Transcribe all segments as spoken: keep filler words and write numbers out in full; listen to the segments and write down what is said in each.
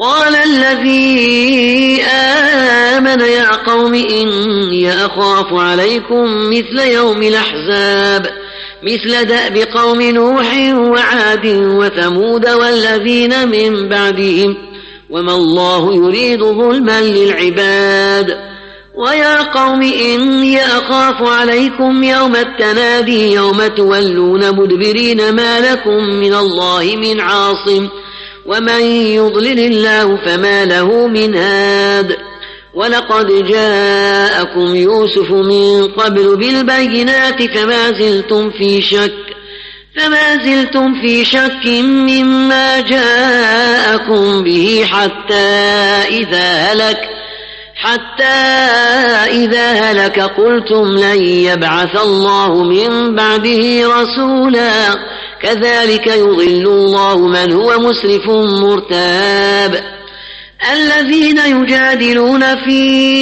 قال الذي آمن يا قوم إني أخاف عليكم مثل يوم الأحزاب مثل دأب قوم نوح وعاد وثمود والذين من بعدهم وما الله يريد ظلما للعباد ويا قوم إني أخاف عليكم يوم التنادي يوم تولون مدبرين ما لكم من الله من عاصم ومن يضلل الله فما له من هاد ولقد جاءكم يوسف من قبل بالبينات فما زلتم في شك فما زلتم في شك مما جاءكم به حتى إذا هلك حتى إذا هلك قلتم لن يبعث الله من بعده رسولا كذلك يضل الله من هو مسرف مرتاب الذين يجادلون في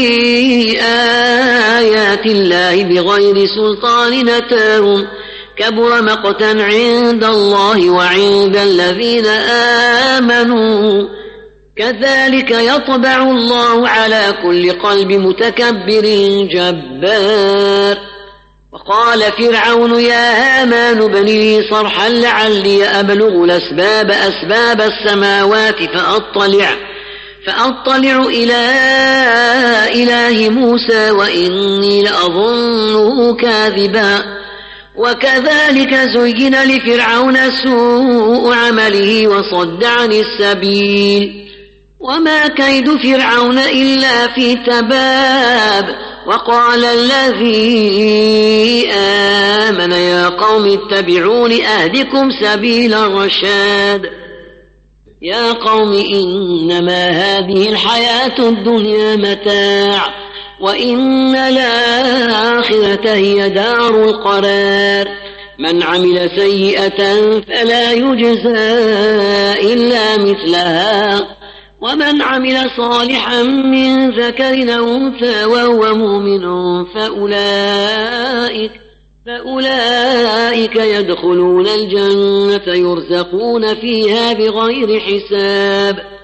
آيات الله بغير سلطان أتاهم كبر مقتا عند الله وعند الذين آمنوا كذلك يطبع الله على كل قلب متكبر جبار وقال فرعون يا هامان ابن لي صرحا لعلي أبلغ الأسباب أسباب السماوات فأطلع فأطلع إلى إله موسى وإني لأظنه كاذبا وكذلك زين لفرعون سوء عمله وصد عن السبيل وما كيد فرعون إلا في تباب وقال الذي آمن يا قوم اتبعون أهدكم سبيل الرشاد يا قوم إنما هذه الحياة الدنيا متاع وإن الآخرة هي دار القرار من عمل سيئة فلا يجزى إلا مثلها ومن عمل صالحا من ذكر أو أنثى وهو مؤمن فأولئك فأولئك يدخلون الجنة يرزقون فيها بغير حساب